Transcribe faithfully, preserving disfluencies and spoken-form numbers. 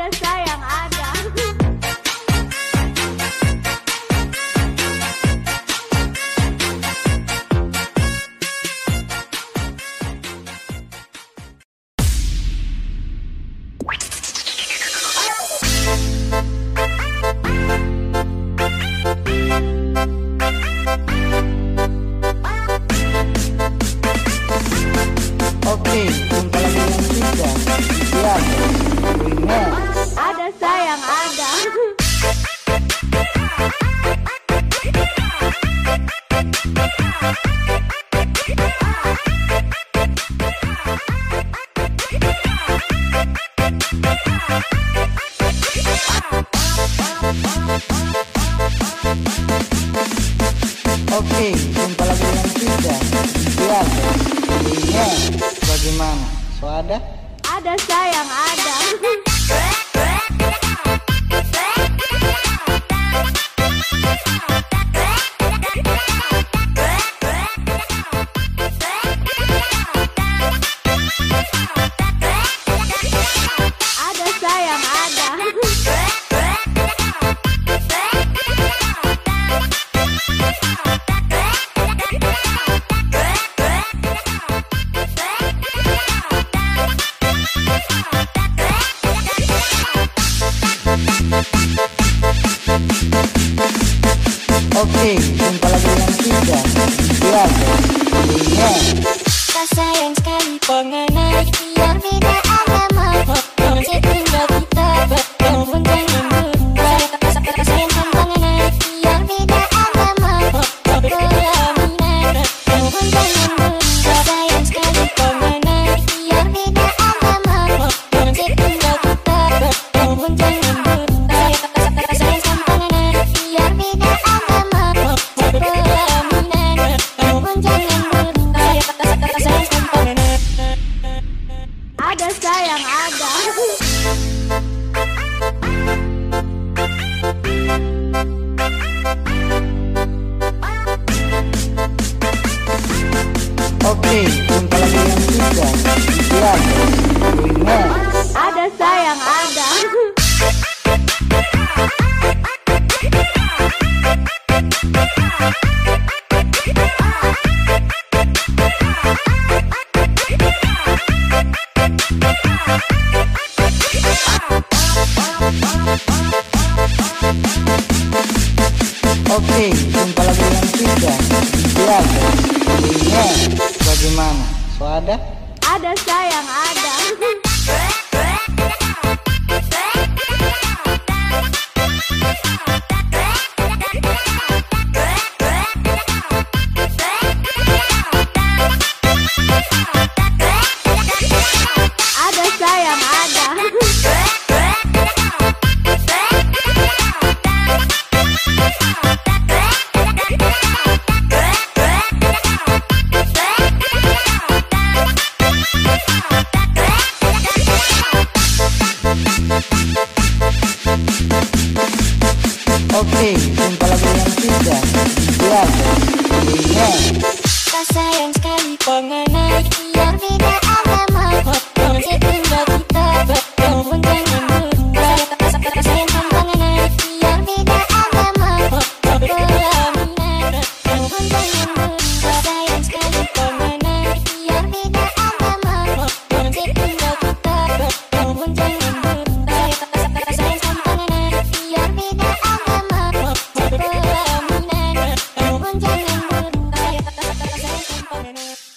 Ada sayang ada. Oke, jumpa lagi dengan kita. Siap, remix. Ada sayang ada. Oke, jumpa lagi dengan kita. Siap, remix. Bagaimana? So ada? Ada sayang ada. Ada sayang ada. Oke, jumpa lagi dengan kita. Siap, remix. Tak sayang sekali pengenai biar beda agama. Masih tinggal kita walaupun jangan berubah. Tak sayang pengenai biar beda agama. Pelaminan walaupun jangan berubah. Tak sayang sekali pengenai biar beda agama. Masih tinggal kita walaupun jangan berubah. Tak sayang pengenai biar beda agama. Pelaminan walaupun jangan berubah. Ada sayang ada. Oke, jumpa lagi dengan kita. Siap, remix. Ada sayang ada. Oke, jumpa lagi dengan kita. Siap, remix. Bagaimana? So ada? Ada sayang ada. Ada sayang ada. Oke, jumpa lagi dengan kita. Siap, remix. Tak sayang sekali pengenai biar beda agama. Masih tinggal kita walaupun jangan berubah. Tak sayang pengenai biar beda agama. Pelaminan walaupun jangan berubah. Sayang sekali pengenai biar beda agama. Masih tinggal kita walaupun jangan berubah. Tak sayang pengenai biar beda agama. Pelaminan walaupun jangan berubah. Tak sayang pengenai